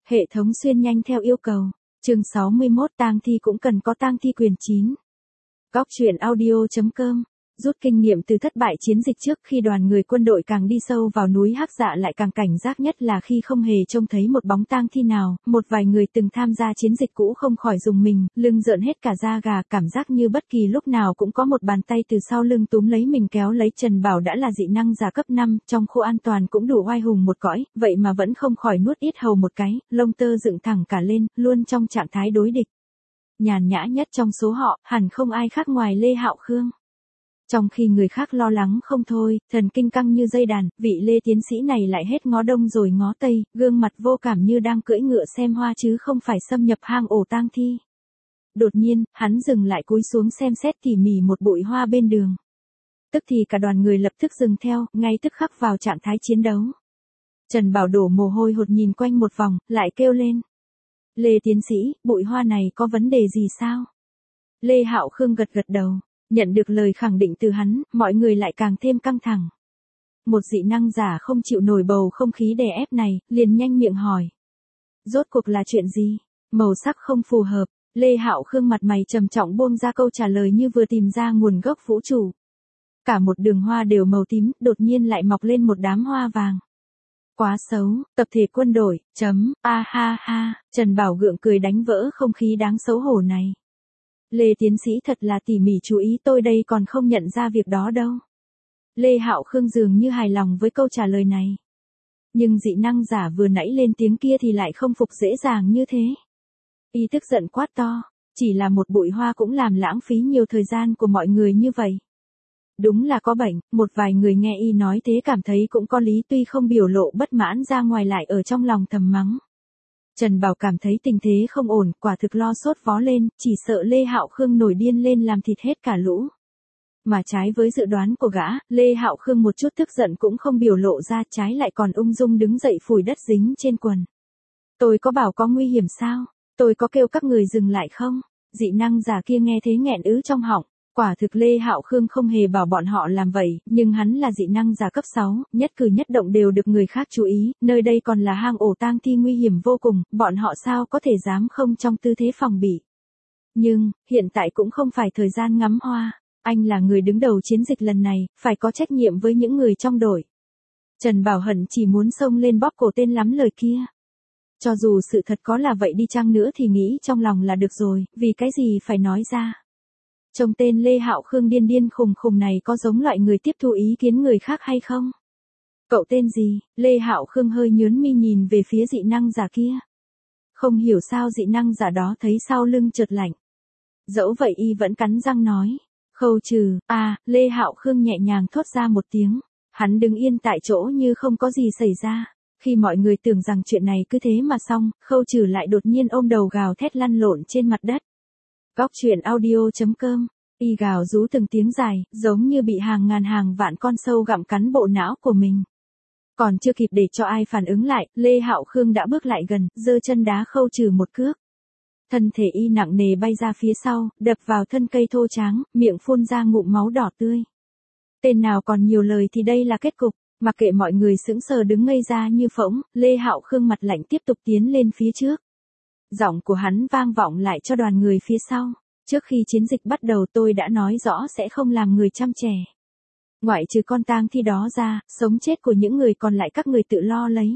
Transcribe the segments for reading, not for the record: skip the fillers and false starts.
Hệ thống xuyên nhanh theo yêu cầu. Chương 61 tang thi cũng cần có tang thi quyền 9. Góc truyện audio.com. Rút kinh nghiệm từ thất bại chiến dịch trước, khi đoàn người quân đội càng đi sâu vào núi Hắc Dạ lại càng cảnh giác, nhất là khi không hề trông thấy một bóng tang thi nào. Một vài người từng tham gia chiến dịch cũ không khỏi rùng mình, lưng rợn hết cả da gà, cảm giác như bất kỳ lúc nào cũng có một bàn tay từ sau lưng túm lấy mình kéo lấy. Trần Bảo đã là dị năng giả cấp 5, trong khu an toàn cũng đủ oai hùng một cõi, vậy mà vẫn không khỏi nuốt yết hầu một cái, lông tơ dựng thẳng cả lên, luôn trong trạng thái đối địch. Nhàn nhã nhất trong số họ, hẳn không ai khác ngoài Lê Hạo Khương. Trong khi người khác lo lắng không thôi, thần kinh căng như dây đàn, vị Lê tiến sĩ này lại hết ngó đông rồi ngó tây, gương mặt vô cảm như đang cưỡi ngựa xem hoa chứ không phải xâm nhập hang ổ tang thi. Đột nhiên, hắn dừng lại cúi xuống xem xét tỉ mỉ một bụi hoa bên đường. Tức thì cả đoàn người lập tức dừng theo, ngay tức khắc vào trạng thái chiến đấu. Trần Bảo đổ mồ hôi hột nhìn quanh một vòng, lại kêu lên. Lê tiến sĩ, bụi hoa này có vấn đề gì sao? Lê Hạo Khương gật gật đầu. Nhận được lời khẳng định từ hắn, mọi người lại càng thêm căng thẳng. Một dị năng giả không chịu nổi bầu không khí đè ép này, liền nhanh miệng hỏi. Rốt cuộc là chuyện gì? Màu sắc không phù hợp, Lê Hạo Khương mặt mày trầm trọng buông ra câu trả lời như vừa tìm ra nguồn gốc vũ trụ. Cả một đường hoa đều màu tím, đột nhiên lại mọc lên một đám hoa vàng. Quá xấu, tập thể quân đội, a ha ha, Trần Bảo gượng cười đánh vỡ không khí đáng xấu hổ này. Lê tiến sĩ thật là tỉ mỉ chú ý, tôi đây còn không nhận ra việc đó đâu. Lê Hạo Khương dường như hài lòng với câu trả lời này. Nhưng dị năng giả vừa nãy lên tiếng kia thì lại không phục dễ dàng như thế. Y tức giận quát to, chỉ là một bụi hoa cũng làm lãng phí nhiều thời gian của mọi người như vậy. Đúng là có bệnh, một vài người nghe Y nói thế cảm thấy cũng có lý, tuy không biểu lộ bất mãn ra ngoài lại ở trong lòng thầm mắng. Trần Bảo cảm thấy tình thế không ổn, quả thực lo sốt vó lên, chỉ sợ Lê Hạo Khương nổi điên lên làm thịt hết cả lũ. Mà trái với dự đoán của gã, Lê Hạo Khương một chút tức giận cũng không biểu lộ ra, trái lại còn ung dung đứng dậy phủi đất dính trên quần. Tôi có bảo có nguy hiểm sao? Tôi có kêu các người dừng lại không? Dị năng giả kia nghe thế nghẹn ứ trong họng. Quả thực Lê Hạo Khương không hề bảo bọn họ làm vậy, nhưng hắn là dị năng giả cấp 6, nhất cử nhất động đều được người khác chú ý, nơi đây còn là hang ổ tang thi nguy hiểm vô cùng, bọn họ sao có thể dám không trong tư thế phòng bị. Nhưng, hiện tại cũng không phải thời gian ngắm hoa, anh là người đứng đầu chiến dịch lần này, phải có trách nhiệm với những người trong đội. Trần Bảo hận chỉ muốn xông lên bóp cổ tên lắm lời kia. Cho dù sự thật có là vậy đi chăng nữa thì nghĩ trong lòng là được rồi, vì cái gì phải nói ra. Trông tên Lê Hạo Khương điên điên khùng khùng này có giống loại người tiếp thu ý kiến người khác hay không? Cậu tên gì? Lê Hạo Khương hơi nhướng mi nhìn về phía dị năng giả kia. Không hiểu sao dị năng giả đó thấy sau lưng chợt lạnh. Dẫu vậy y vẫn cắn răng nói. Khâu Trừ, Lê Hạo Khương nhẹ nhàng thốt ra một tiếng. Hắn đứng yên tại chỗ như không có gì xảy ra. Khi mọi người tưởng rằng chuyện này cứ thế mà xong, Khâu Trừ lại đột nhiên ôm đầu gào thét lăn lộn trên mặt đất. Góc truyện audio.com. Y gào rú từng tiếng dài, giống như bị hàng ngàn hàng vạn con sâu gặm cắn bộ não của mình. Còn chưa kịp để cho ai phản ứng lại, Lê Hạo Khương đã bước lại gần, giơ chân đá Khâu Trừ một cước. Thân thể y nặng nề bay ra phía sau, đập vào thân cây thô tráng, miệng phun ra ngụm máu đỏ tươi. Tên nào còn nhiều lời thì đây là kết cục, mặc kệ mọi người sững sờ đứng ngây ra như phỗng, Lê Hạo Khương mặt lạnh tiếp tục tiến lên phía trước. Giọng của hắn vang vọng lại cho đoàn người phía sau. Trước khi chiến dịch bắt đầu tôi đã nói rõ sẽ không làm người chăm trẻ. Ngoại trừ con tang thi đó ra, sống chết của những người còn lại các người tự lo lấy.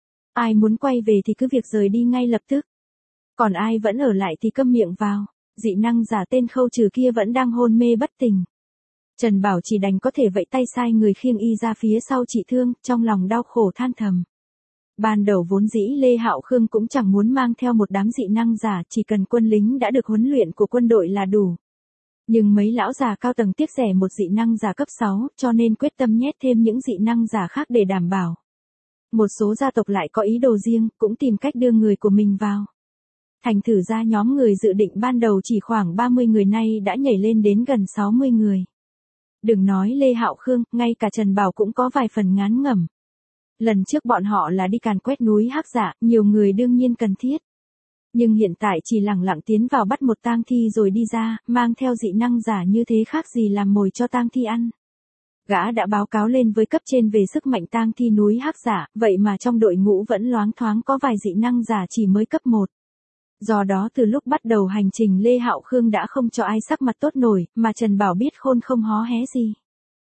Ai muốn quay về thì cứ việc rời đi ngay lập tức. Còn ai vẫn ở lại thì câm miệng vào. Dị năng giả tên Khâu Trừ kia vẫn đang hôn mê bất tỉnh. Trần Bảo chỉ đành có thể vẫy tay sai người khiêng y ra phía sau trị thương, trong lòng đau khổ than thầm. Ban đầu vốn dĩ Lê Hạo Khương cũng chẳng muốn mang theo một đám dị năng giả, chỉ cần quân lính đã được huấn luyện của quân đội là đủ. Nhưng mấy lão già cao tầng tiếc rẻ một dị năng giả cấp 6, cho nên quyết tâm nhét thêm những dị năng giả khác để đảm bảo. Một số gia tộc lại có ý đồ riêng, cũng tìm cách đưa người của mình vào. Thành thử ra nhóm người dự định ban đầu chỉ khoảng 30 người nay đã nhảy lên đến gần 60 người. Đừng nói Lê Hạo Khương, ngay cả Trần Bảo cũng có vài phần ngán ngẩm. Lần trước bọn họ là đi càn quét núi Hắc Dạ, nhiều người đương nhiên cần thiết. Nhưng hiện tại chỉ lẳng lặng tiến vào bắt một tang thi rồi đi ra, mang theo dị năng giả như thế khác gì làm mồi cho tang thi ăn. Gã đã báo cáo lên với cấp trên về sức mạnh tang thi núi Hắc giả, vậy mà trong đội ngũ vẫn loáng thoáng có vài dị năng giả chỉ mới cấp 1. Do đó từ lúc bắt đầu hành trình Lê Hạo Khương đã không cho ai sắc mặt tốt nổi, mà Trần Bảo biết khôn không hó hé gì.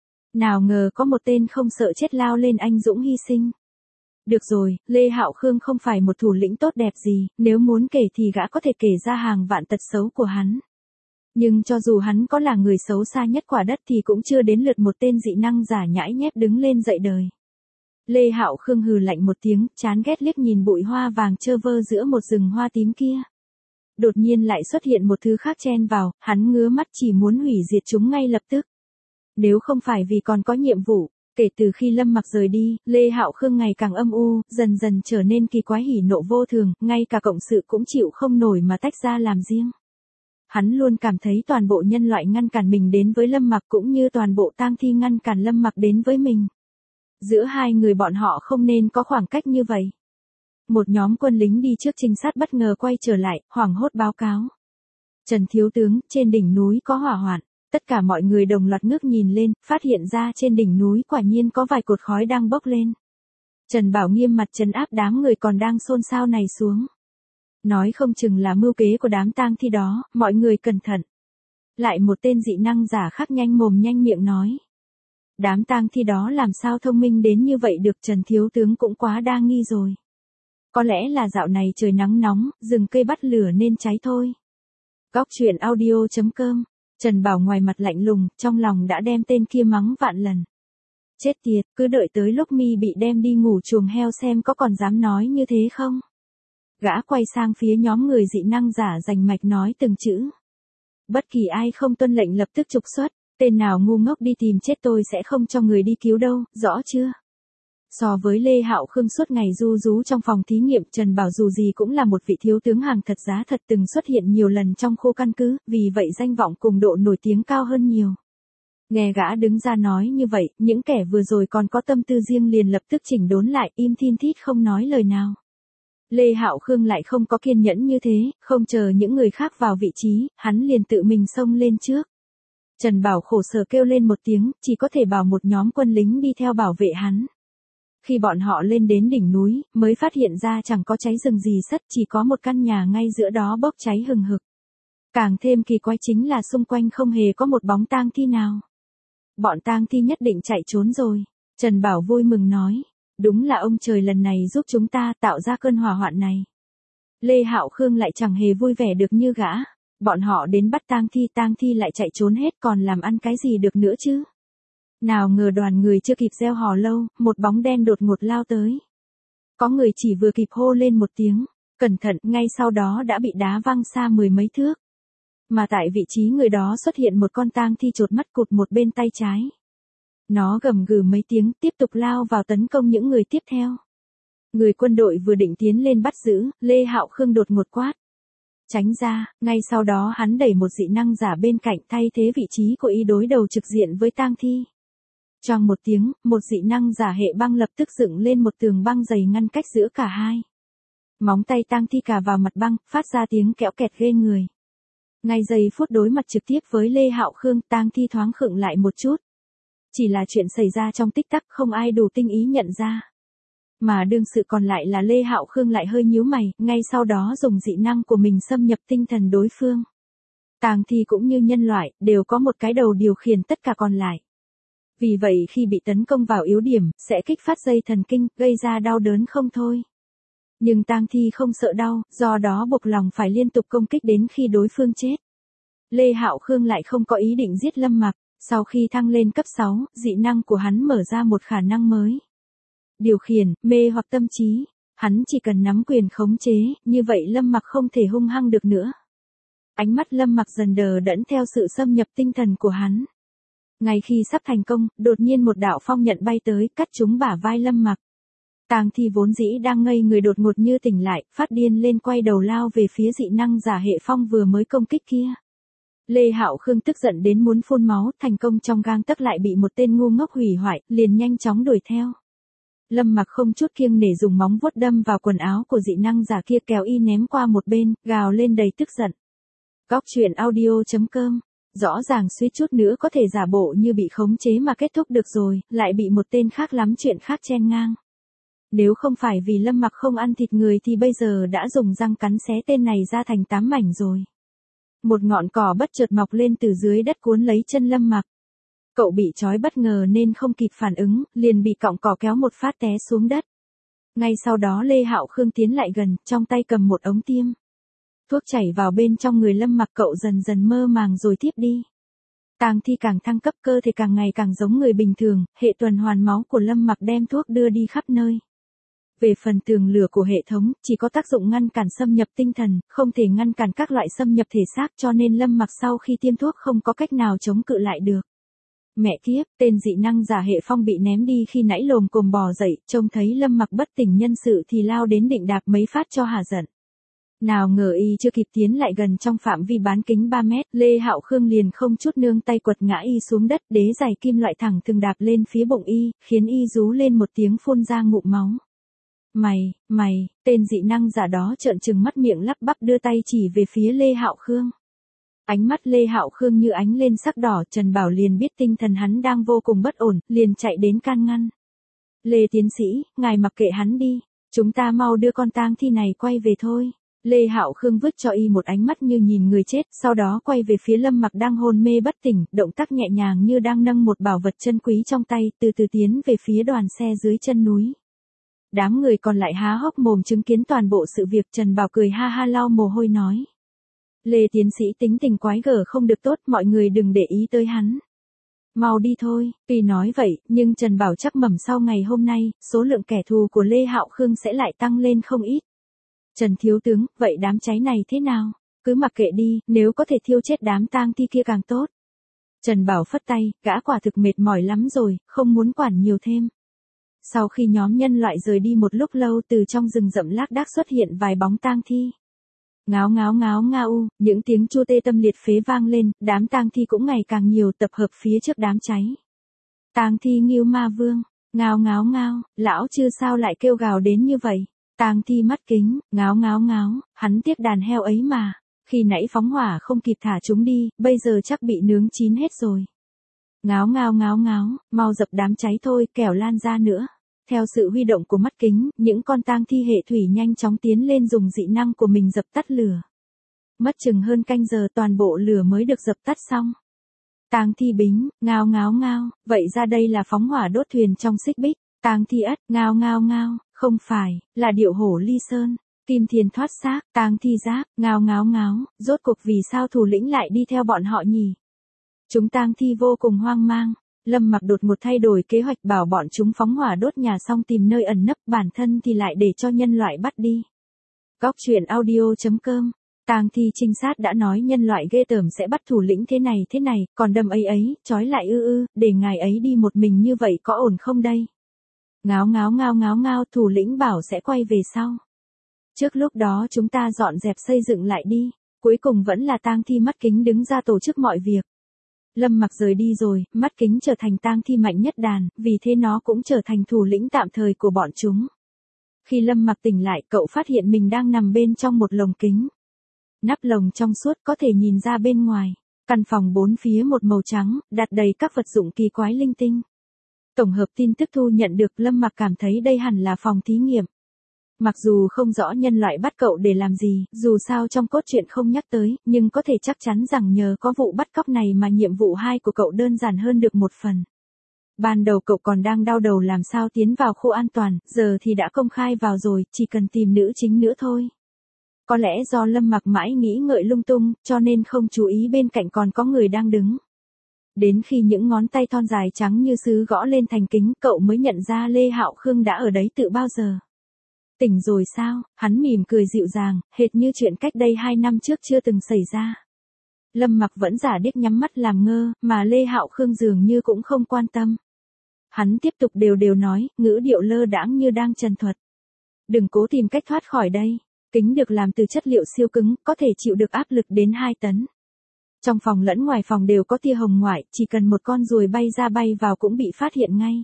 Nào ngờ có một tên không sợ chết lao lên anh dũng hy sinh. Được rồi, Lê Hạo Khương không phải một thủ lĩnh tốt đẹp gì, nếu muốn kể thì gã có thể kể ra hàng vạn tật xấu của hắn. Nhưng cho dù hắn có là người xấu xa nhất quả đất thì cũng chưa đến lượt một tên dị năng giả nhãi nhép đứng lên dậy đời. Lê Hạo Khương hừ lạnh một tiếng, chán ghét liếc nhìn bụi hoa vàng trơ vơ giữa một rừng hoa tím kia. Đột nhiên lại xuất hiện một thứ khác chen vào, hắn ngứa mắt chỉ muốn hủy diệt chúng ngay lập tức. Nếu không phải vì còn có nhiệm vụ, kể từ khi Lâm Mặc rời đi, Lê Hạo Khương ngày càng âm u, dần dần trở nên kỳ quái hỉ nộ vô thường, ngay cả cộng sự cũng chịu không nổi mà tách ra làm riêng. Hắn luôn cảm thấy toàn bộ nhân loại ngăn cản mình đến với Lâm Mặc cũng như toàn bộ tang thi ngăn cản Lâm Mặc đến với mình. Giữa hai người bọn họ không nên có khoảng cách như vậy. Một nhóm quân lính đi trước trinh sát bất ngờ quay trở lại, hoảng hốt báo cáo. Trần thiếu tướng, trên đỉnh núi có hỏa hoạn. Tất cả mọi người đồng loạt ngước nhìn lên, phát hiện ra trên đỉnh núi quả nhiên có vài cột khói đang bốc lên. Trần Bảo nghiêm mặt trấn áp đám người còn đang xôn xao này xuống. Nói không chừng là mưu kế của đám tang thi đó, mọi người cẩn thận. Lại một tên dị năng giả khác nhanh mồm nhanh miệng nói. Đám tang thi đó làm sao thông minh đến như vậy được, Trần thiếu tướng cũng quá đa nghi rồi. Có lẽ là dạo này trời nắng nóng, rừng cây bắt lửa nên cháy thôi. Góc truyện audio.com. Trần Bảo ngoài mặt lạnh lùng, trong lòng đã đem tên kia mắng vạn lần. Chết tiệt, cứ đợi tới lúc mi bị đem đi ngủ chuồng heo xem có còn dám nói như thế không. Gã quay sang phía nhóm người dị năng giả rành mạch nói từng chữ. Bất kỳ ai không tuân lệnh lập tức trục xuất, tên nào ngu ngốc đi tìm chết tôi sẽ không cho người đi cứu đâu, rõ chưa? So với Lê Hạo Khương suốt ngày ru rú trong phòng thí nghiệm, Trần Bảo dù gì cũng là một vị thiếu tướng hàng thật giá thật từng xuất hiện nhiều lần trong khu căn cứ, vì vậy danh vọng cùng độ nổi tiếng cao hơn nhiều. Nghe gã đứng ra nói như vậy, những kẻ vừa rồi còn có tâm tư riêng liền lập tức chỉnh đốn lại, im thin thít không nói lời nào. Lê Hạo Khương lại không có kiên nhẫn như thế, không chờ những người khác vào vị trí, hắn liền tự mình xông lên trước. Trần Bảo khổ sở kêu lên một tiếng, chỉ có thể bảo một nhóm quân lính đi theo bảo vệ hắn. Khi bọn họ lên đến đỉnh núi, mới phát hiện ra chẳng có cháy rừng gì sất, chỉ có một căn nhà ngay giữa đó bốc cháy hừng hực. Càng thêm kỳ quái chính là xung quanh không hề có một bóng tang thi nào. Bọn tang thi nhất định chạy trốn rồi. Trần Bảo vui mừng nói, đúng là ông trời lần này giúp chúng ta tạo ra cơn hỏa hoạn này. Lê Hạo Khương lại chẳng hề vui vẻ được như gã. Bọn họ đến bắt tang thi lại chạy trốn hết, còn làm ăn cái gì được nữa chứ. Nào ngờ đoàn người chưa kịp gieo hò lâu, một bóng đen đột ngột lao tới. Có người chỉ vừa kịp hô lên một tiếng, cẩn thận, ngay sau đó đã bị đá văng xa 10 mấy thước. Mà tại vị trí người đó xuất hiện một con tang thi chột mắt cụt một bên tay trái. Nó gầm gừ mấy tiếng, tiếp tục lao vào tấn công những người tiếp theo. Người quân đội vừa định tiến lên bắt giữ, Lê Hạo Khương đột ngột quát. Tránh ra, ngay sau đó hắn đẩy một dị năng giả bên cạnh thay thế vị trí của y đối đầu trực diện với tang thi. Trong một tiếng, một dị năng giả hệ băng lập tức dựng lên một tường băng dày ngăn cách giữa cả hai. Móng tay tang thi cà vào mặt băng, phát ra tiếng kẽo kẹt ghê người. Ngay giây phút đối mặt trực tiếp với Lê Hạo Khương, tang thi thoáng khựng lại một chút. Chỉ là chuyện xảy ra trong tích tắc, không ai đủ tinh ý nhận ra. Mà đương sự còn lại là Lê Hạo Khương lại hơi nhíu mày, ngay sau đó dùng dị năng của mình xâm nhập tinh thần đối phương. Tang thi cũng như nhân loại, đều có một cái đầu điều khiển tất cả còn lại. Vì vậy khi bị tấn công vào yếu điểm, sẽ kích phát dây thần kinh, gây ra đau đớn không thôi. Nhưng tang thi không sợ đau, do đó buộc lòng phải liên tục công kích đến khi đối phương chết. Lê Hạo Khương lại không có ý định giết Lâm Mặc, sau khi thăng lên cấp 6, dị năng của hắn mở ra một khả năng mới. Điều khiển, mê hoặc tâm trí, hắn chỉ cần nắm quyền khống chế, như vậy Lâm Mặc không thể hung hăng được nữa. Ánh mắt Lâm Mặc dần đờ đẫn theo sự xâm nhập tinh thần của hắn. Ngay khi sắp thành công, đột nhiên một đạo phong nhận bay tới, cắt trúng bả vai Lâm Mặc. Tang thi vốn dĩ đang ngây người đột ngột như tỉnh lại, phát điên lên quay đầu lao về phía dị năng giả hệ phong vừa mới công kích kia. Lê Hạo Khương tức giận đến muốn phun máu, thành công trong gang tấc lại bị một tên ngu ngốc hủy hoại, liền nhanh chóng đuổi theo. Lâm Mặc không chút kiêng nể dùng móng vuốt đâm vào quần áo của dị năng giả kia kéo y ném qua một bên, gào lên đầy tức giận. Góc truyện audio.com Rõ ràng suýt chút nữa có thể giả bộ như bị khống chế mà kết thúc được rồi, lại bị một tên khác lắm chuyện khác chen ngang. Nếu không phải vì Lâm Mặc không ăn thịt người thì bây giờ đã dùng răng cắn xé tên này ra thành 8 mảnh rồi. Một ngọn cỏ bất chợt mọc lên từ dưới đất cuốn lấy chân Lâm Mặc. Cậu bị trói bất ngờ nên không kịp phản ứng, liền bị cọng cỏ kéo một phát té xuống đất. Ngay sau đó Lê Hạo Khương tiến lại gần, trong tay cầm một ống tiêm. Thuốc chảy vào bên trong người Lâm Mặc, cậu dần dần mơ màng rồi tiếp đi. Tang thi càng thăng cấp, cơ thể càng ngày càng giống người bình thường, hệ tuần hoàn máu của Lâm Mặc đem thuốc đưa đi khắp nơi. Về phần tường lửa của hệ thống, chỉ có tác dụng ngăn cản xâm nhập tinh thần, không thể ngăn cản các loại xâm nhập thể xác, cho nên Lâm Mặc sau khi tiêm thuốc không có cách nào chống cự lại được. Mẹ kiếp, tên dị năng giả hệ phong bị ném đi khi nãy lồm cồm bò dậy, trông thấy Lâm Mặc bất tỉnh nhân sự thì lao đến định đạp mấy phát cho hả giận. Nào ngờ y chưa kịp tiến lại gần trong phạm vi bán kính 3 mét, Lê Hạo Khương liền không chút nương tay quật ngã y xuống đất, đế giày kim loại thẳng thừng đạp lên phía bụng y, khiến y rú lên một tiếng phun ra ngụm máu. Mày, tên dị năng giả đó trợn trừng mắt miệng lắp bắp đưa tay chỉ về phía Lê Hạo Khương. Ánh mắt Lê Hạo Khương như ánh lên sắc đỏ, Trần Bảo liền biết tinh thần hắn đang vô cùng bất ổn, liền chạy đến can ngăn. Lê tiến sĩ, ngài mặc kệ hắn đi, chúng ta mau đưa con tang thi này quay về thôi. Lê Hạo Khương vứt cho y một ánh mắt như nhìn người chết, sau đó quay về phía Lâm Mặc đang hôn mê bất tỉnh, động tác nhẹ nhàng như đang nâng một bảo vật chân quý trong tay, từ từ tiến về phía đoàn xe dưới chân núi. Đám người còn lại há hốc mồm chứng kiến toàn bộ sự việc. Trần Bảo cười ha ha lau mồ hôi nói. Lê tiến sĩ tính tình quái gở không được tốt, mọi người đừng để ý tới hắn. Mau đi thôi, tuy nói vậy, nhưng Trần Bảo chắc mẩm sau ngày hôm nay, số lượng kẻ thù của Lê Hạo Khương sẽ lại tăng lên không ít. Trần thiếu tướng, vậy đám cháy này thế nào? Cứ mặc kệ đi, nếu có thể thiêu chết đám tang thi kia càng tốt. Trần Bảo phất tay, gã quả thực mệt mỏi lắm rồi, không muốn quản nhiều thêm. Sau khi nhóm nhân loại rời đi một lúc lâu, từ trong rừng rậm lác đác xuất hiện vài bóng tang thi. Ngáo ngáo ngáo ngao, những tiếng chua tê tâm liệt phế vang lên, đám tang thi cũng ngày càng nhiều tập hợp phía trước đám cháy. Tang thi Ngưu Ma Vương, ngao ngáo ngao, lão chư sao lại kêu gào đến như vậy? Tang thi mắt kính, ngáo ngáo ngáo, hắn tiếc đàn heo ấy mà, khi nãy phóng hỏa không kịp thả chúng đi, bây giờ chắc bị nướng chín hết rồi. Ngáo ngao ngáo ngáo, mau dập đám cháy thôi, kẻo lan ra nữa. Theo sự huy động của mắt kính, những con tang thi hệ thủy nhanh chóng tiến lên dùng dị năng của mình dập tắt lửa. Mất chừng hơn canh giờ toàn bộ lửa mới được dập tắt xong. Tang thi bính, ngao ngáo ngao, vậy ra đây là phóng hỏa đốt thuyền trong xích bích. Tang thi ất, ngao ngao ngao, không phải, là điệu hổ ly sơn. Kim Thiền thoát xác, tang thi giáp, ngao ngáo ngáo, rốt cuộc vì sao thủ lĩnh lại đi theo bọn họ nhỉ? Chúng tang thi vô cùng hoang mang. Lâm Mặc đột ngột thay đổi kế hoạch, bảo bọn chúng phóng hỏa đốt nhà xong tìm nơi ẩn nấp, bản thân thì lại để cho nhân loại bắt đi. Góc truyện audio.com. Tang thi trinh sát đã nói nhân loại ghê tởm sẽ bắt thủ lĩnh thế này, còn đâm ấy, trói lại để ngài ấy đi một mình như vậy có ổn không đây? Ngáo ngáo ngao ngáo ngao, thủ lĩnh bảo sẽ quay về sau. Trước lúc đó chúng ta dọn dẹp xây dựng lại đi, cuối cùng vẫn là tang thi mắt kính đứng ra tổ chức mọi việc. Lâm Mặc rời đi rồi, mắt kính trở thành tang thi mạnh nhất đàn, vì thế nó cũng trở thành thủ lĩnh tạm thời của bọn chúng. Khi Lâm Mặc tỉnh lại, cậu phát hiện mình đang nằm bên trong một lồng kính. Nắp lồng trong suốt có thể nhìn ra bên ngoài. Căn phòng bốn phía một màu trắng, đặt đầy các vật dụng kỳ quái linh tinh. Tổng hợp tin tức thu nhận được, Lâm Mặc cảm thấy đây hẳn là phòng thí nghiệm. Mặc dù không rõ nhân loại bắt cậu để làm gì, dù sao trong cốt truyện không nhắc tới, nhưng có thể chắc chắn rằng nhờ có vụ bắt cóc này mà nhiệm vụ 2 của cậu đơn giản hơn được một phần. Ban đầu cậu còn đang đau đầu làm sao tiến vào khu an toàn, giờ thì đã công khai vào rồi, chỉ cần tìm nữ chính nữa thôi. Có lẽ do Lâm Mặc mãi nghĩ ngợi lung tung, cho nên không chú ý bên cạnh còn có người đang đứng. Đến khi những ngón tay thon dài trắng như sứ gõ lên thành kính, cậu mới nhận ra Lê Hạo Khương đã ở đấy từ bao giờ. Tỉnh rồi sao? Hắn mỉm cười dịu dàng, hệt như chuyện cách đây 2 năm trước chưa từng xảy ra. Lâm Mặc vẫn giả điếc nhắm mắt làm ngơ, mà Lê Hạo Khương dường như cũng không quan tâm. Hắn tiếp tục đều nói, ngữ điệu lơ đãng như đang trần thuật. Đừng cố tìm cách thoát khỏi đây. Kính được làm từ chất liệu siêu cứng, có thể chịu được áp lực đến 2 tấn. Trong phòng lẫn ngoài phòng đều có tia hồng ngoại, chỉ cần một con ruồi bay ra bay vào cũng bị phát hiện ngay.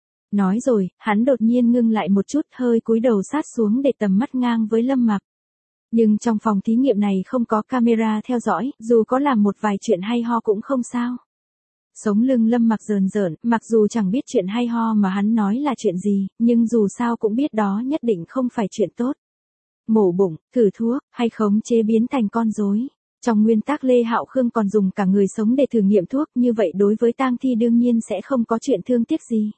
Nói rồi, hắn đột nhiên ngưng lại một chút, hơi cúi đầu sát xuống để tầm mắt ngang với Lâm Mặc. Nhưng trong phòng thí nghiệm này không có camera theo dõi, dù có làm một vài chuyện hay ho cũng không sao. Sống lưng Lâm Mặc rờn rợn, mặc dù chẳng biết chuyện hay ho mà hắn nói là chuyện gì, nhưng dù sao cũng biết đó nhất định không phải chuyện tốt. Mổ bụng, thử thuốc, hay khống chế biến thành con rối. Trong nguyên tắc Lê Hạo Khương còn dùng cả người sống để thử nghiệm thuốc, như vậy đối với tang thi đương nhiên sẽ không có chuyện thương tiếc gì.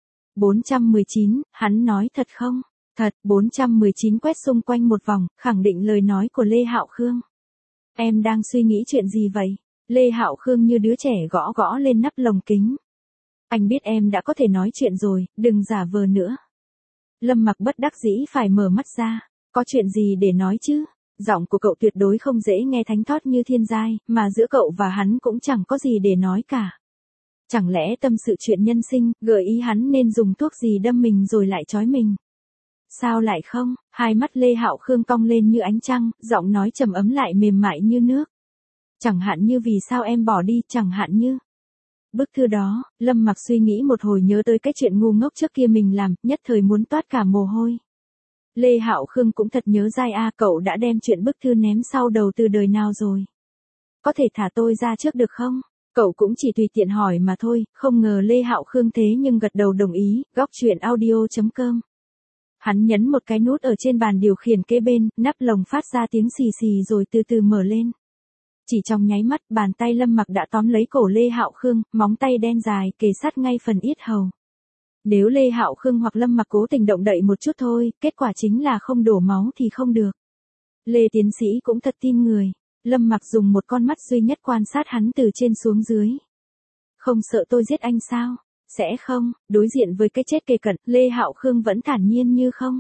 419, hắn nói thật không? Thật. 419 quét xung quanh một vòng, khẳng định lời nói của Lê Hạo Khương. Em đang suy nghĩ chuyện gì vậy? Lê Hạo Khương như đứa trẻ gõ gõ lên nắp lồng kính. Anh biết em đã có thể nói chuyện rồi, đừng giả vờ nữa. Lâm Mặc bất đắc dĩ phải mở mắt ra. Có chuyện gì để nói chứ? Giọng của cậu tuyệt đối không dễ nghe thánh thót như thiên giai, mà giữa cậu và hắn cũng chẳng có gì để nói cả. Chẳng lẽ tâm sự chuyện nhân sinh, gợi ý hắn nên dùng thuốc gì đâm mình rồi lại trói mình? Sao lại không? Hai mắt Lê Hạo Khương cong lên như ánh trăng, giọng nói trầm ấm lại mềm mại như nước. Chẳng hạn như vì sao em bỏ đi, chẳng hạn như. Bức thư đó, Lâm Mặc suy nghĩ một hồi nhớ tới cái chuyện ngu ngốc trước kia mình làm, nhất thời muốn toát cả mồ hôi. Lê Hạo Khương cũng thật nhớ dai cậu đã đem chuyện bức thư ném sau đầu từ đời nào rồi. Có thể thả tôi ra trước được không? Cậu cũng chỉ tùy tiện hỏi mà thôi, không ngờ Lê Hạo Khương thế nhưng gật đầu đồng ý. Góc truyện audio.com. Hắn nhấn một cái nút ở trên bàn điều khiển kế bên, nắp lồng phát ra tiếng xì xì rồi từ từ mở lên. Chỉ trong nháy mắt, bàn tay Lâm Mặc đã tóm lấy cổ Lê Hạo Khương, móng tay đen dài kề sát ngay phần yết hầu. Nếu Lê Hạo Khương hoặc Lâm Mặc cố tình động đậy một chút thôi, kết quả chính là không đổ máu thì không được. Lê tiến sĩ cũng thật tin người. Lâm Mặc dùng một con mắt duy nhất quan sát hắn từ trên xuống dưới. Không sợ tôi giết anh sao? Sẽ không. Đối diện với cái chết kề cận, Lê Hạo Khương vẫn thản nhiên như không.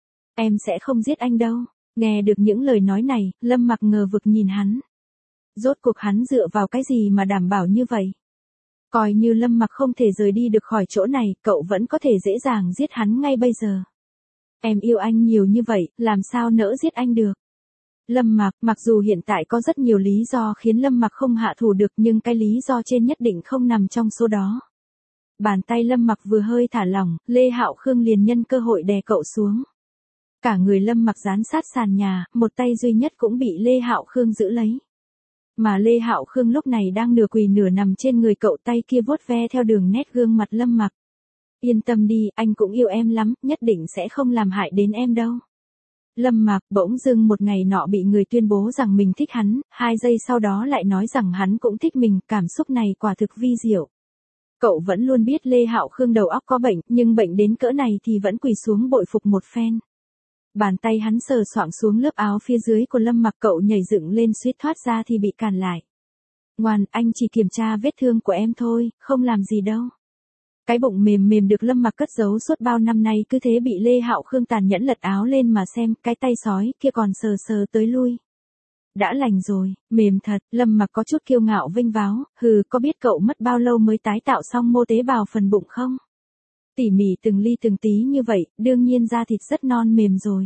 Em sẽ không giết anh đâu. Nghe được những lời nói này, Lâm Mặc ngờ vực nhìn hắn. Rốt cuộc hắn dựa vào cái gì mà đảm bảo như vậy? Coi như Lâm Mặc không thể rời đi được khỏi chỗ này, cậu vẫn có thể dễ dàng giết hắn ngay bây giờ. Em yêu anh nhiều như vậy, làm sao nỡ giết anh được? Lâm Mặc, mặc dù hiện tại có rất nhiều lý do khiến Lâm Mặc không hạ thủ được, nhưng cái lý do trên nhất định không nằm trong số đó. Bàn tay Lâm Mặc vừa hơi thả lỏng, Lê Hạo Khương liền nhân cơ hội đè cậu xuống. Cả người Lâm Mặc dán sát sàn nhà, một tay duy nhất cũng bị Lê Hạo Khương giữ lấy. Mà Lê Hạo Khương lúc này đang nửa quỳ nửa nằm trên người cậu, tay kia vuốt ve theo đường nét gương mặt Lâm Mặc. Yên tâm đi, anh cũng yêu em lắm, nhất định sẽ không làm hại đến em đâu. Lâm Mặc bỗng dưng một ngày nọ bị người tuyên bố rằng mình thích hắn, 2 giây sau đó lại nói rằng hắn cũng thích mình, cảm xúc này quả thực vi diệu. Cậu vẫn luôn biết Lê Hạo Khương đầu óc có bệnh, nhưng bệnh đến cỡ này thì vẫn quỳ xuống bội phục một phen. Bàn tay hắn sờ soạng xuống lớp áo phía dưới của Lâm Mặc, cậu nhảy dựng lên suýt thoát ra thì bị cản lại. Ngoan, anh chỉ kiểm tra vết thương của em thôi, không làm gì đâu. Cái bụng mềm mềm được Lâm Mặc cất giấu suốt bao năm nay cứ thế bị Lê Hạo Khương tàn nhẫn lật áo lên mà xem, cái tay sói kia còn sờ sờ tới lui. Đã lành rồi, mềm thật. Lâm Mặc có chút kiêu ngạo vênh váo, hừ, có biết cậu mất bao lâu mới tái tạo xong mô tế bào phần bụng không? Tỉ mỉ từng ly từng tí như vậy, đương nhiên da thịt rất non mềm rồi.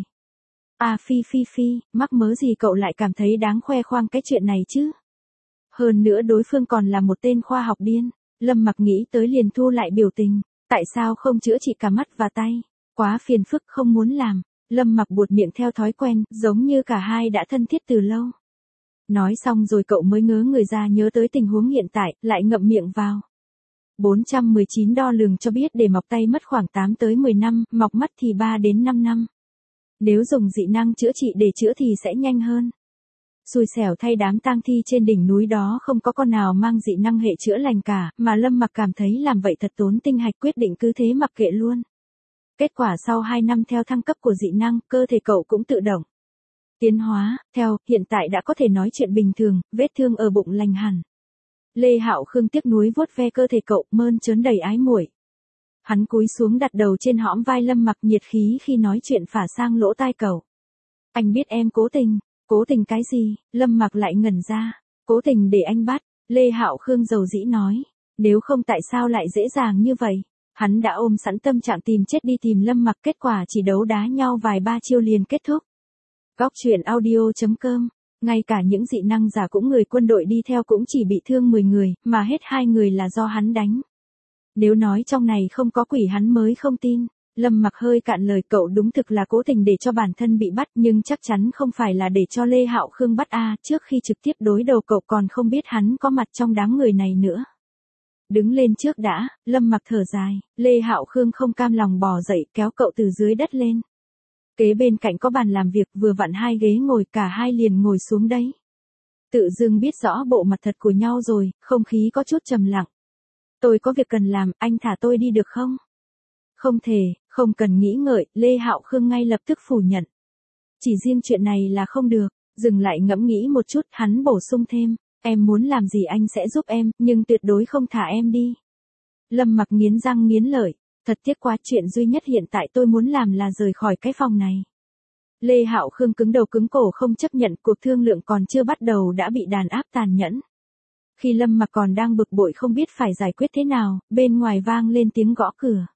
À phi, mắc mớ gì cậu lại cảm thấy đáng khoe khoang cái chuyện này chứ? Hơn nữa đối phương còn là một tên khoa học điên. Lâm Mặc nghĩ tới liền thu lại biểu tình. Tại sao không chữa trị cả mắt và tay? Quá phiền phức, không muốn làm. Lâm Mặc buột miệng theo thói quen, giống như cả hai đã thân thiết từ lâu. Nói xong rồi cậu mới ngớ người ra nhớ tới tình huống hiện tại, lại ngậm miệng vào. 419 đo lường cho biết để mọc tay mất khoảng 8 tới 10 năm, mọc mắt thì 3 đến 5 năm. Nếu dùng dị năng chữa trị để chữa thì sẽ nhanh hơn. Xui xẻo thay, đám tang thi trên đỉnh núi đó không có con nào mang dị năng hệ chữa lành cả, mà Lâm Mặc cảm thấy làm vậy thật tốn tinh hạch, quyết định cứ thế mặc kệ luôn. Kết quả sau 2 năm theo thăng cấp của dị năng, cơ thể cậu cũng tự động tiến hóa, hiện tại đã có thể nói chuyện bình thường, vết thương ở bụng lành hẳn. Lê Hạo Khương tiếc nuối vuốt ve cơ thể cậu, mơn trớn đầy ái muội. Hắn cúi xuống đặt đầu trên hõm vai Lâm Mặc, nhiệt khí khi nói chuyện phả sang lỗ tai cậu. Anh biết em cố tình cái gì? Lâm Mặc lại ngẩn ra. Cố tình để anh bắt. Lê Hạo Khương dầu dĩ nói. Nếu không tại sao lại dễ dàng như vậy? Hắn đã ôm sẵn tâm trạng tìm chết đi tìm Lâm Mặc, kết quả chỉ đấu đá nhau vài ba chiêu liền kết thúc. Góc truyện audio.com. Ngay cả những dị năng giả cũng người quân đội đi theo cũng chỉ bị thương 10 người, mà hết 2 người là do hắn đánh. Nếu nói trong này không có quỷ hắn mới không tin. Lâm Mặc hơi cạn lời, cậu đúng thực là cố tình để cho bản thân bị bắt, nhưng chắc chắn không phải là để cho Lê Hạo Khương bắt a, trước khi trực tiếp đối đầu cậu còn không biết hắn có mặt trong đám người này nữa. Đứng lên trước đã, Lâm Mặc thở dài, Lê Hạo Khương không cam lòng bò dậy kéo cậu từ dưới đất lên. Kế bên cạnh có bàn làm việc, vừa vặn hai ghế ngồi, cả hai liền ngồi xuống đấy. Tự dưng biết rõ bộ mặt thật của nhau rồi, không khí có chút trầm lặng. Tôi có việc cần làm, anh thả tôi đi được không? Không thể, không cần nghĩ ngợi, Lê Hạo Khương ngay lập tức phủ nhận. Chỉ riêng chuyện này là không được, dừng lại ngẫm nghĩ một chút, hắn bổ sung thêm, em muốn làm gì anh sẽ giúp em, nhưng tuyệt đối không thả em đi. Lâm Mặc nghiến răng nghiến lợi, thật tiếc quá, chuyện duy nhất hiện tại tôi muốn làm là rời khỏi cái phòng này. Lê Hạo Khương cứng đầu cứng cổ không chấp nhận, cuộc thương lượng còn chưa bắt đầu đã bị đàn áp tàn nhẫn. Khi Lâm Mặc còn đang bực bội không biết phải giải quyết thế nào, bên ngoài vang lên tiếng gõ cửa.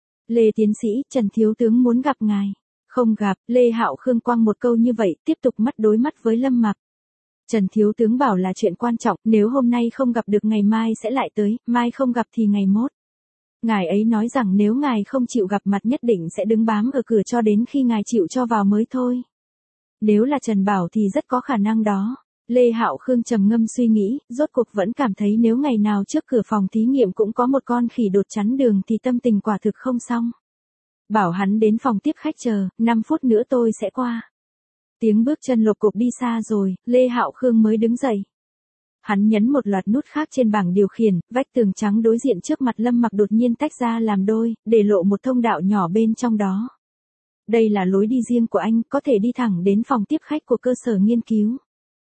Lê tiến sĩ, Trần thiếu tướng muốn gặp ngài. Không gặp, Lê Hạo Khương quăng một câu như vậy, tiếp tục mắt đối mắt với Lâm Mặc. Trần thiếu tướng bảo là chuyện quan trọng, nếu hôm nay không gặp được ngày mai sẽ lại tới, mai không gặp thì ngày mốt. Ngài ấy nói rằng nếu ngài không chịu gặp mặt nhất định sẽ đứng bám ở cửa cho đến khi ngài chịu cho vào mới thôi. Nếu là Trần Bảo thì rất có khả năng đó. Lê Hạo Khương trầm ngâm suy nghĩ, rốt cuộc vẫn cảm thấy nếu ngày nào trước cửa phòng thí nghiệm cũng có một con khỉ đột chắn đường thì tâm tình quả thực không xong. Bảo hắn đến phòng tiếp khách chờ, 5 phút nữa tôi sẽ qua. Tiếng bước chân lộp cộp đi xa rồi, Lê Hạo Khương mới đứng dậy. Hắn nhấn một loạt nút khác trên bảng điều khiển, vách tường trắng đối diện trước mặt Lâm Mặc đột nhiên tách ra làm đôi, để lộ một thông đạo nhỏ bên trong đó. Đây là lối đi riêng của anh, có thể đi thẳng đến phòng tiếp khách của cơ sở nghiên cứu.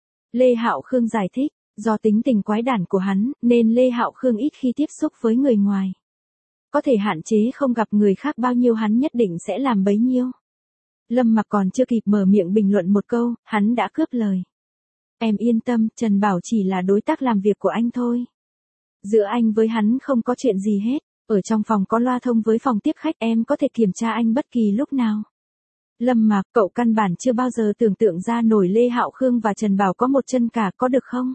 Lê Hạo Khương giải thích, do tính tình quái đản của hắn, nên Lê Hạo Khương ít khi tiếp xúc với người ngoài. Có thể hạn chế không gặp người khác bao nhiêu hắn nhất định sẽ làm bấy nhiêu. Lâm Mặc còn chưa kịp mở miệng bình luận một câu, hắn đã cướp lời. Em yên tâm, Trần Bảo chỉ là đối tác làm việc của anh thôi. Giữa anh với hắn không có chuyện gì hết, ở trong phòng có loa thông với phòng tiếp khách, em có thể kiểm tra anh bất kỳ lúc nào. Lâm Mặc, cậu căn bản chưa bao giờ tưởng tượng ra nổi Lê Hạo Khương và Trần Bảo có một chân cả, có được không?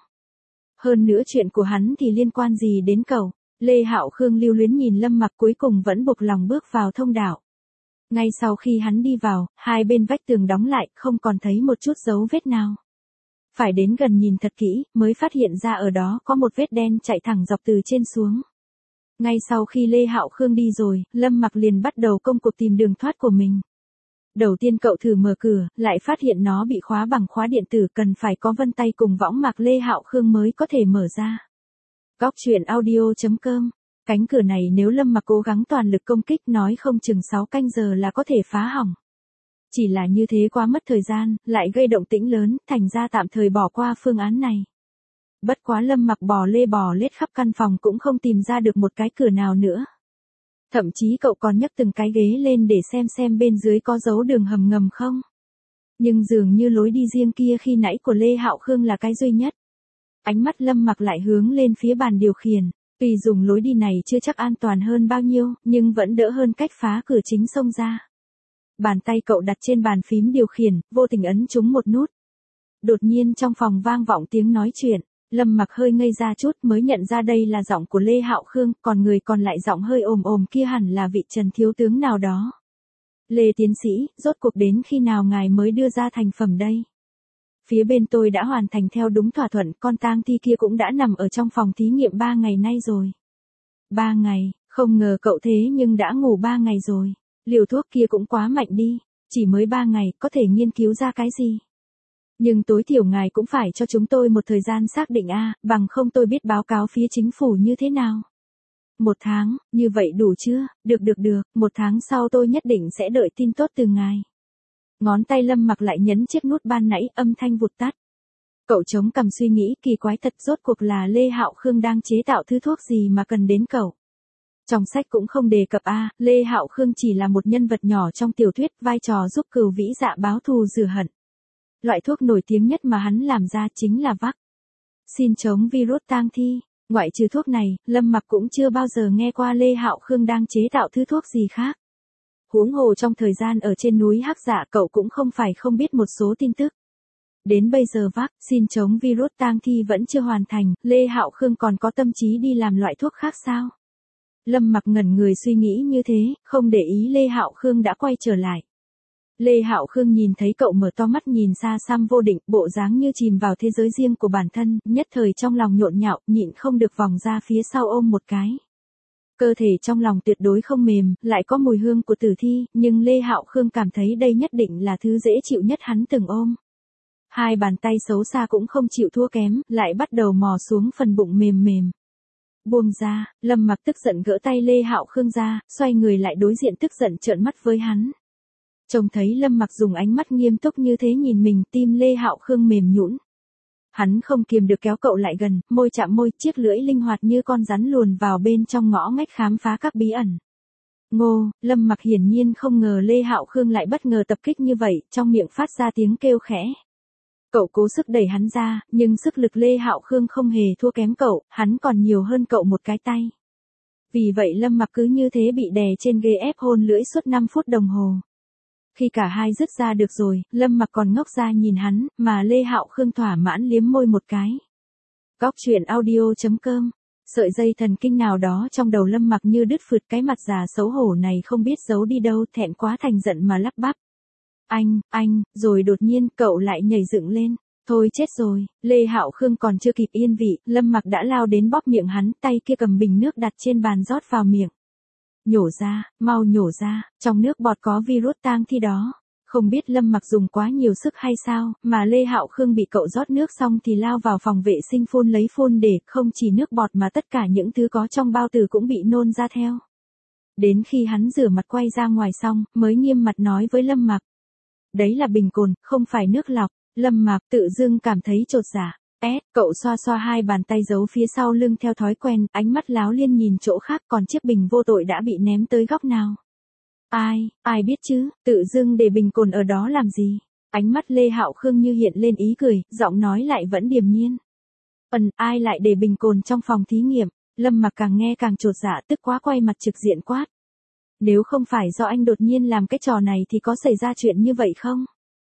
Hơn nữa chuyện của hắn thì liên quan gì đến cậu? Lê Hạo Khương lưu luyến nhìn Lâm Mặc, cuối cùng vẫn buộc lòng bước vào thông đạo. Ngay sau khi hắn đi vào, hai bên vách tường đóng lại, không còn thấy một chút dấu vết nào. Phải đến gần nhìn thật kỹ, mới phát hiện ra ở đó có một vết đen chạy thẳng dọc từ trên xuống. Ngay sau khi Lê Hạo Khương đi rồi, Lâm Mặc liền bắt đầu công cuộc tìm đường thoát của mình. Đầu tiên cậu thử mở cửa, lại phát hiện nó bị khóa bằng khóa điện tử, cần phải có vân tay cùng võng mạc Lê Hạo Khương mới có thể mở ra. Góc truyện audio.com. Cánh cửa này nếu Lâm Mặc cố gắng toàn lực công kích nói không chừng 6 canh giờ là có thể phá hỏng. Chỉ là như thế quá mất thời gian, lại gây động tĩnh lớn, thành ra tạm thời bỏ qua phương án này. Bất quá Lâm Mặc bò lê bò lết khắp căn phòng cũng không tìm ra được một cái cửa nào nữa. Thậm chí cậu còn nhấc từng cái ghế lên để xem bên dưới có dấu đường hầm ngầm không. Nhưng dường như lối đi riêng kia khi nãy của Lê Hạo Khương là cái duy nhất. Ánh mắt Lâm Mặc lại hướng lên phía bàn điều khiển. Tuy dùng lối đi này chưa chắc an toàn hơn bao nhiêu, nhưng vẫn đỡ hơn cách phá cửa chính xông ra. Bàn tay cậu đặt trên bàn phím điều khiển, vô tình ấn trúng một nút. Đột nhiên trong phòng vang vọng tiếng nói chuyện, Lâm Mặc hơi ngây ra chút mới nhận ra đây là giọng của Lê Hạo Khương, còn người còn lại giọng hơi ồm kia hẳn là vị Trần thiếu tướng nào đó. Lê tiến sĩ, rốt cuộc đến khi nào ngài mới đưa ra thành phẩm đây? Phía bên tôi đã hoàn thành theo đúng thỏa thuận, con tang thi kia cũng đã nằm ở trong phòng thí nghiệm 3 ngày nay rồi. 3 ngày, không ngờ cậu thế nhưng đã ngủ 3 ngày rồi. Liều thuốc kia cũng quá mạnh đi, chỉ mới 3 ngày, có thể nghiên cứu ra cái gì? Nhưng tối thiểu ngài cũng phải cho chúng tôi một thời gian xác định bằng không tôi biết báo cáo phía chính phủ như thế nào. 1 tháng, như vậy đủ chưa? Được, 1 tháng sau tôi nhất định sẽ đợi tin tốt từ ngài. Ngón tay Lâm Mặc lại nhấn chiếc nút ban nãy, âm thanh vụt tắt. Cậu chống cằm suy nghĩ, kỳ quái thật, rốt cuộc là Lê Hạo Khương đang chế tạo thứ thuốc gì mà cần đến cậu. Trong sách cũng không đề cập Lê Hạo Khương chỉ là một nhân vật nhỏ trong tiểu thuyết, vai trò giúp Cửu Vĩ Dạ báo thù rửa hận. Loại thuốc nổi tiếng nhất mà hắn làm ra chính là vaccine chống virus tang thi. Ngoại trừ thuốc này, Lâm Mặc cũng chưa bao giờ nghe qua Lê Hạo Khương đang chế tạo thứ thuốc gì khác. Huống hồ trong thời gian ở trên núi Hắc Dạ cậu cũng không phải không biết một số tin tức. Đến bây giờ vaccine chống virus tang thi vẫn chưa hoàn thành, Lê Hạo Khương còn có tâm trí đi làm loại thuốc khác sao? Lâm Mặc ngẩn người suy nghĩ như thế, không để ý Lê Hạo Khương đã quay trở lại. Lê Hạo Khương nhìn thấy cậu mở to mắt nhìn xa xăm vô định, bộ dáng như chìm vào thế giới riêng của bản thân, nhất thời trong lòng nhộn nhạo, nhịn không được vòng ra phía sau ôm một cái. Cơ thể trong lòng tuyệt đối không mềm, lại có mùi hương của tử thi, nhưng Lê Hạo Khương cảm thấy đây nhất định là thứ dễ chịu nhất hắn từng ôm. Hai bàn tay xấu xa cũng không chịu thua kém, lại bắt đầu mò xuống phần bụng mềm mềm. Buông ra, Lâm Mặc tức giận gỡ tay Lê Hạo Khương ra, xoay người lại đối diện tức giận trợn mắt với hắn. Trông thấy Lâm Mặc dùng ánh mắt nghiêm túc như thế nhìn mình, tim Lê Hạo Khương mềm nhũn. Hắn không kiềm được kéo cậu lại gần, môi chạm môi, chiếc lưỡi linh hoạt như con rắn luồn vào bên trong ngõ ngách khám phá các bí ẩn. Ngô, Lâm Mặc hiển nhiên không ngờ Lê Hạo Khương lại bất ngờ tập kích như vậy, trong miệng phát ra tiếng kêu khẽ. Cậu cố sức đẩy hắn ra, nhưng sức lực Lê Hạo Khương không hề thua kém cậu, hắn còn nhiều hơn cậu một cái tay. Vì vậy Lâm Mặc cứ như thế bị đè trên ghế ép hôn lưỡi suốt 5 phút đồng hồ. Khi cả hai dứt ra được rồi, Lâm Mặc còn ngốc ra nhìn hắn, mà Lê Hạo Khương thỏa mãn liếm môi một cái. Góc truyện audio.com. Sợi dây thần kinh nào đó trong đầu Lâm Mặc như đứt phượt, cái mặt già xấu hổ này không biết giấu đi đâu, thẹn quá thành giận mà lắp bắp. Anh, rồi đột nhiên cậu lại nhảy dựng lên. Thôi chết rồi, Lê Hạo Khương còn chưa kịp yên vị, Lâm Mặc đã lao đến bóp miệng hắn, tay kia cầm bình nước đặt trên bàn rót vào miệng. Nhổ ra, mau nhổ ra, trong nước bọt có virus tang thi đó. Không biết Lâm Mặc dùng quá nhiều sức hay sao, mà Lê Hạo Khương bị cậu rót nước xong thì lao vào phòng vệ sinh phun lấy phun để, không chỉ nước bọt mà tất cả những thứ có trong bao tử cũng bị nôn ra theo. Đến khi hắn rửa mặt quay ra ngoài xong, mới nghiêm mặt nói với Lâm Mặc. Đấy là bình cồn, không phải nước lọc. Lâm Mặc tự dưng cảm thấy chột dạ. Cậu xoa xoa hai bàn tay giấu phía sau lưng theo thói quen, ánh mắt láo liên nhìn chỗ khác, còn chiếc bình vô tội đã bị ném tới góc nào. Ai biết chứ, tự dưng để bình cồn ở đó làm gì? Ánh mắt Lê Hạo Khương như hiện lên ý cười, giọng nói lại vẫn điềm nhiên. Ai lại để bình cồn trong phòng thí nghiệm? Lâm Mặc càng nghe càng chột dạ, tức quá quay mặt trực diện quát. Nếu không phải do anh đột nhiên làm cái trò này thì có xảy ra chuyện như vậy không?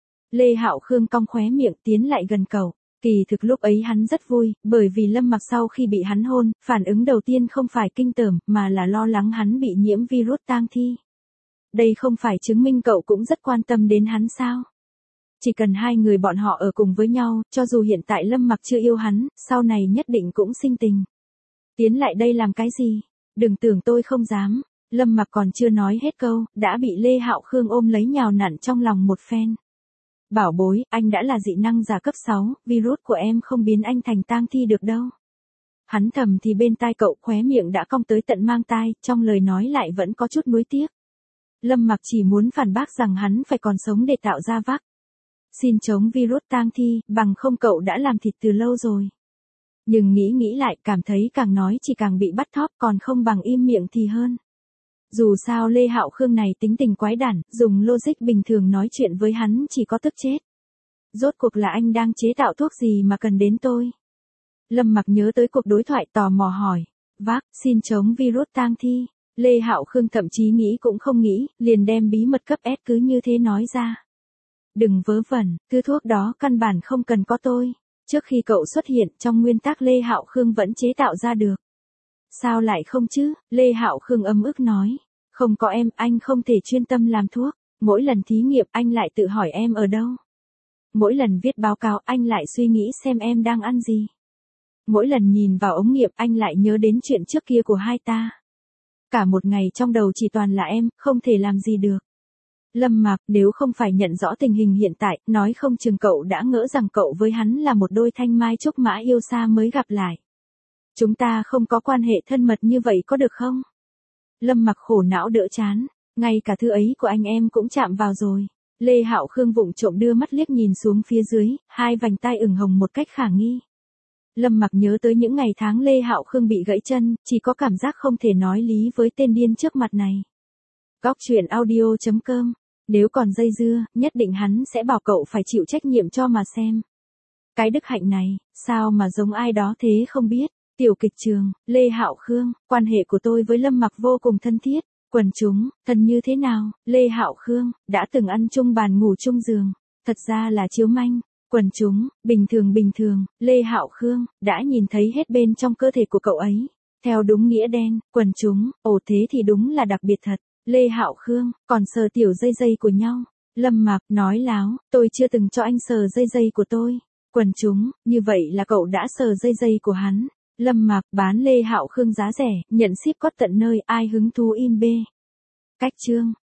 Lê Hạo Khương cong khóe miệng tiến lại gần cậu. Kỳ thực lúc ấy hắn rất vui, bởi vì Lâm Mặc sau khi bị hắn hôn, phản ứng đầu tiên không phải kinh tởm, mà là lo lắng hắn bị nhiễm virus tang thi. Đây không phải chứng minh cậu cũng rất quan tâm đến hắn sao? Chỉ cần hai người bọn họ ở cùng với nhau, cho dù hiện tại Lâm Mặc chưa yêu hắn, sau này nhất định cũng sinh tình. Tiến lại đây làm cái gì? Đừng tưởng tôi không dám. Lâm Mặc còn chưa nói hết câu, đã bị Lê Hạo Khương ôm lấy nhào nặn trong lòng một phen. Bảo bối, anh đã là dị năng giả cấp 6, virus của em không biến anh thành tang thi được đâu. Hắn thầm thì bên tai cậu, khóe miệng đã cong tới tận mang tai, trong lời nói lại vẫn có chút nuối tiếc. Lâm Mặc chỉ muốn phản bác rằng hắn phải còn sống để tạo ra vắc xin chống virus tang thi, bằng không cậu đã làm thịt từ lâu rồi. Nhưng nghĩ lại, cảm thấy càng nói chỉ càng bị bắt thóp, còn không bằng im miệng thì hơn. Dù sao Lê Hạo Khương này tính tình quái đản, dùng logic bình thường nói chuyện với hắn chỉ có tức chết. Rốt cuộc là anh đang chế tạo thuốc gì mà cần đến tôi? Lâm Mặc nhớ tới cuộc đối thoại tò mò hỏi. Xin chống virus tang thi. Lê Hạo Khương thậm chí nghĩ cũng không nghĩ, liền đem bí mật cấp S cứ như thế nói ra. Đừng vớ vẩn, thứ thuốc đó căn bản không cần có tôi. Trước khi cậu xuất hiện, trong nguyên tắc Lê Hạo Khương vẫn chế tạo ra được. Sao lại không chứ? Lê Hạo Khương ấm ức nói. Không có em, anh không thể chuyên tâm làm thuốc. Mỗi lần thí nghiệm anh lại tự hỏi em ở đâu. Mỗi lần viết báo cáo anh lại suy nghĩ xem em đang ăn gì. Mỗi lần nhìn vào ống nghiệm anh lại nhớ đến chuyện trước kia của hai ta. Cả một ngày trong đầu chỉ toàn là em, không thể làm gì được. Lâm Mặc, nếu không phải nhận rõ tình hình hiện tại, nói không chừng cậu đã ngỡ rằng cậu với hắn là một đôi thanh mai trúc mã yêu xa mới gặp lại. Chúng ta không có quan hệ thân mật như vậy có được không? Lâm Mặc khổ não đỡ chán, ngay cả thứ ấy của anh em cũng chạm vào rồi. Lê Hạo Khương vụng trộm đưa mắt liếc nhìn xuống phía dưới, hai vành tai ửng hồng một cách khả nghi. Lâm Mặc nhớ tới những ngày tháng Lê Hạo Khương bị gãy chân, chỉ có cảm giác không thể nói lý với tên điên trước mặt này. Góc truyện audio.com. Nếu còn dây dưa, nhất định hắn sẽ bảo cậu phải chịu trách nhiệm cho mà xem. Cái đức hạnh này, sao mà giống ai đó thế không biết. Tiểu kịch trường, Lê Hạo Khương, quan hệ của tôi với Lâm Mặc vô cùng thân thiết. Quần chúng, thân như thế nào? Lê Hạo Khương, đã từng ăn chung bàn ngủ chung giường. Thật ra là chiếu manh. Quần chúng, bình thường, Lê Hạo Khương, đã nhìn thấy hết bên trong cơ thể của cậu ấy. Theo đúng nghĩa đen, quần chúng, ồ thế thì đúng là đặc biệt thật. Lê Hạo Khương, còn sờ tiểu dây dây của nhau. Lâm Mạc nói láo, tôi chưa từng cho anh sờ dây dây của tôi. Quần chúng, như vậy là cậu đã sờ dây dây của hắn. Lâm Mạc bán Lê Hạo Khương giá rẻ, nhận ship có tận nơi, ai hứng thú in B. Cách chương